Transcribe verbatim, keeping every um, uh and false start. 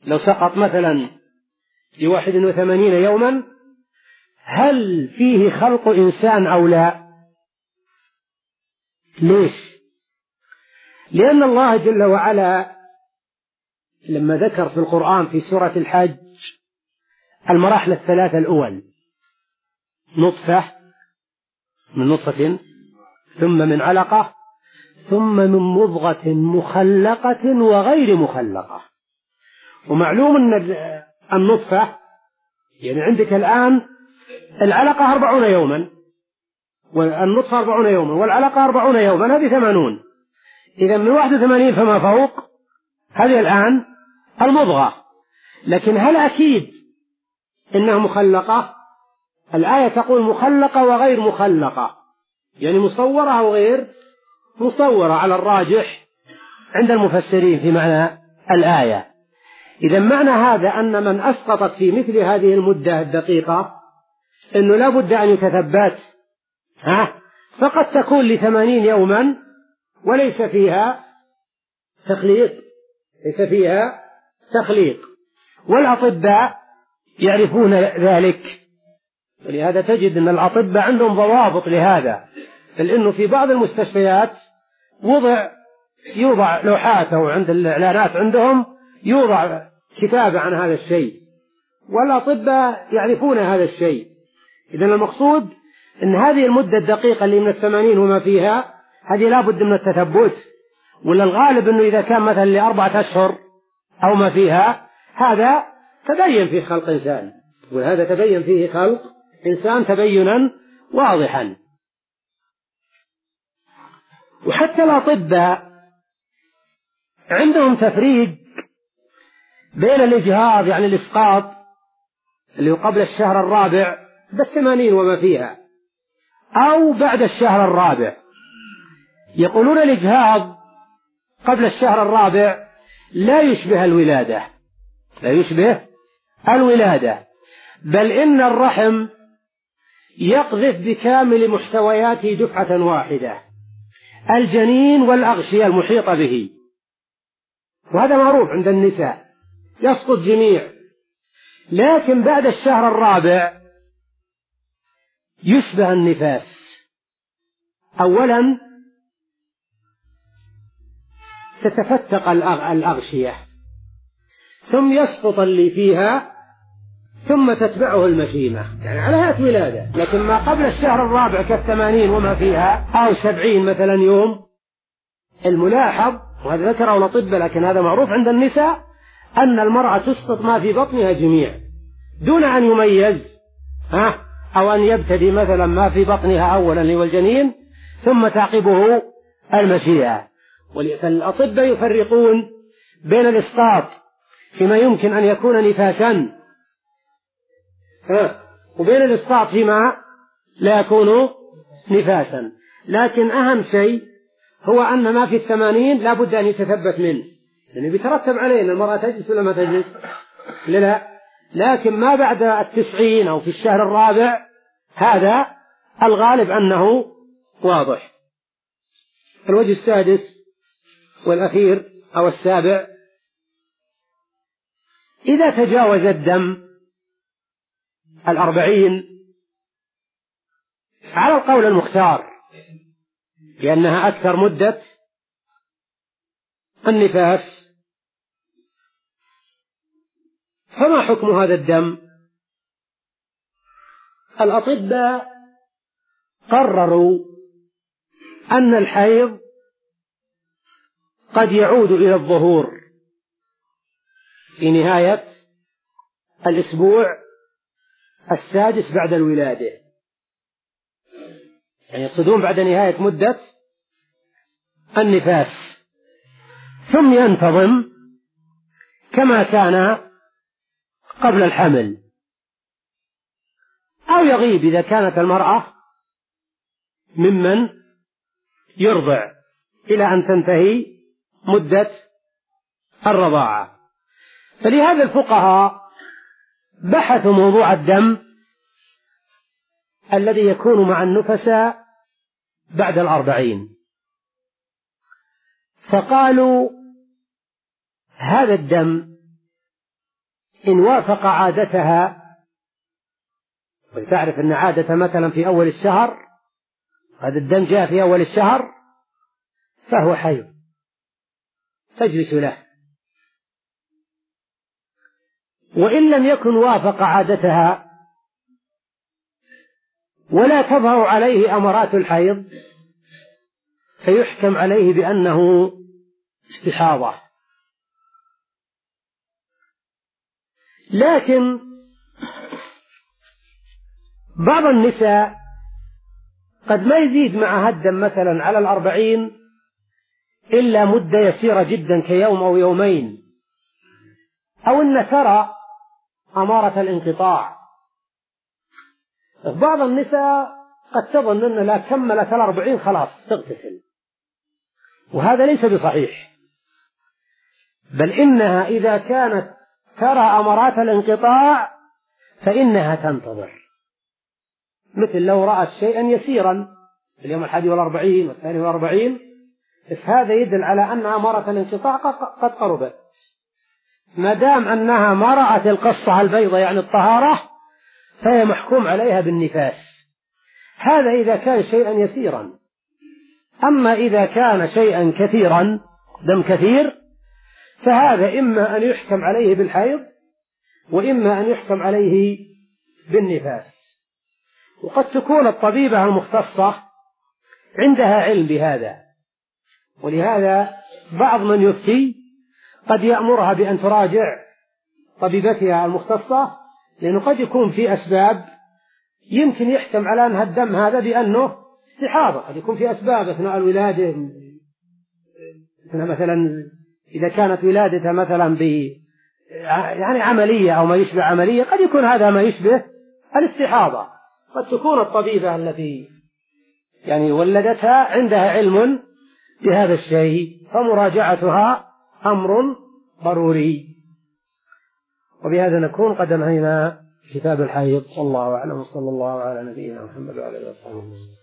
لو سقط مثلا لواحد وثمانين يوما هل فيه خلق إنسان أو لا؟ ليش؟ لأن الله جل وعلا لما ذكر في القرآن في سورة الحج المراحل الثلاثة الأول، نطفة، من نطفة، ثم من علقة، ثم من مضغة مخلقة وغير مخلقة. ومعلوم أن النطفة يعني عندك الآن العلقة أربعون يوما، والنطفة أربعون يوما، والعلقة أربعون يوما، هذه ثمانون. إذا من واحد وثمانين فما فوق هذه الآن المضغة. لكن هل أكيد إنها مخلقة؟ الآية تقول مخلقة وغير مخلقة، يعني مصورة أو غير مصورة على الراجح عند المفسرين في معنى الآية. إذا معنى هذا أن من أسقطت في مثل هذه المدة الدقيقة أنه لا بد أن يتثبت، ها فقد تكون لثمانين يوما وليس فيها تخليق، ليس فيها تخليق، والأطباء يعرفون ذلك. ولهذا تجد أن الأطباء عندهم ضوابط لهذا، بل إنه في بعض المستشفيات وضع يوضع لوحات أو عند الإعلانات عندهم يوضع كتابة عن هذا الشيء، والأطباء يعرفون هذا الشيء. إذن المقصود أن هذه المدة الدقيقة اللي من الثمانين وما فيها هذه لا بد من التثبت، ولا الغالب أنه إذا كان مثلا لأربعة أشهر أو ما فيها هذا تبين فيه خلق إنسان، وهذا تبين فيه خلق إنسان تبينا واضحا. وحتى الأطباء عندهم تفريق بين الإجهاض يعني الإسقاط اللي هو قبل الشهر الرابع بالثمانين وما فيها أو بعد الشهر الرابع. يقولون الإجهاض قبل الشهر الرابع لا يشبه الولادة، لا يشبه الولادة، بل إن الرحم يقذف بكامل محتوياته دفعة واحدة، الجنين والأغشية المحيطة به، وهذا معروف عند النساء يسقط جميع. لكن بعد الشهر الرابع يشبه النفاس. أولا تتفتق الأغشية ثم يسقط اللي فيها ثم تتبعه المشيمة، يعني على هيئة ولادة. لكن ما قبل الشهر الرابع كالثمانين وما فيها أو سبعين مثلا يوم، الملاحظ وهذا ذكره الأطباء لكن هذا معروف عند النساء أن المرأة تسقط ما في بطنها جميع دون أن يميز ها أو أن يبتدي مثلا ما في بطنها أولا اللي هو الجنين ثم تعقبه المشيئة. والأطباء يفرقون بين الإسقاط فيما يمكن أن يكون نفاسا وبين الإسقاط فيما لا يكون نفاسا. لكن أهم شيء هو أن ما في الثمانين لا بد أن يتثبت منه، يعني بيترتب عليه أن المرأة تجلس ولا ما تجلس، لا. لكن ما بعد التسعين أو في الشهر الرابع هذا الغالب أنه واضح. الوجه السادس والأخير أو السابع، إذا تجاوز الدم الأربعين على القول المختار لأنها أكثر مدة النفاس، فما حكم هذا الدم؟ الأطباء قرروا أن الحيض قد يعود إلى الظهور في نهاية الأسبوع السادس بعد الولادة، يعني يقصدون بعد نهاية مدة النفاس، ثم ينتظم كما كان قبل الحمل، أو يغيب إذا كانت المرأة ممن يرضع إلى أن تنتهي مدة الرضاعة. فلهذا الفقهاء بحثوا موضوع الدم الذي يكون مع النفساء بعد الأربعين، فقالوا هذا الدم إن وافق عادتها، وتعرف أن عادة مثلا في أول الشهر، هذا الدم جاء في أول الشهر، فهو حيض تجلس له. وإن لم يكن وافق عادتها ولا تظهر عليه أمرات الحيض فيحكم عليه بأنه استحاضة. لكن بعض النساء قد ما يزيد معها الدم مثلا على الأربعين إلا مدة يسيرة جدا كيوم أو يومين، أو أن ترى أمارة الانقطاع. بعض النساء قد تظن أن لا كملت الأربعين خلاص تغتسل، وهذا ليس بصحيح، بل إنها إذا كانت ترى أمارات الانقطاع فإنها تنتظر، مثل لو رأت شيئا يسيرا في اليوم الحادي والأربعين والثاني والأربعين، فهذا يدل على أن أمارة الانقطاع قد قربت. ما دام أنها ما رأت القصة البيضاء يعني الطهارة فهي محكوم عليها بالنفاس. هذا إذا كان شيئا يسيرا. أما إذا كان شيئا كثيرا، دم كثير، فهذا إما أن يحكم عليه بالحيض وإما أن يحكم عليه بالنفاس. وقد تكون الطبيبة المختصة عندها علم بهذا، ولهذا بعض من يفتي قد يأمرها بأن تراجع طبيبتها المختصة، لأنه قد يكون في أسباب يمكن يحكم على أنها الدم هذا بأنه استحاضة. قد يكون في أسباب أثناء الولادة، مثلا إذا كانت ولادتها مثلا ب يعني عملية أو ما يشبه عملية، قد يكون هذا ما يشبه الاستحاضة. قد تكون الطبيبة التي يعني ولدتها عندها علم بهذا الشيء، فمراجعتها أمر ضروري. وبهذا نكون قد انهينا كتاب الحيض، والله أعلم، صلى الله على نبينا محمد وعلى آله وصحبه وسلم.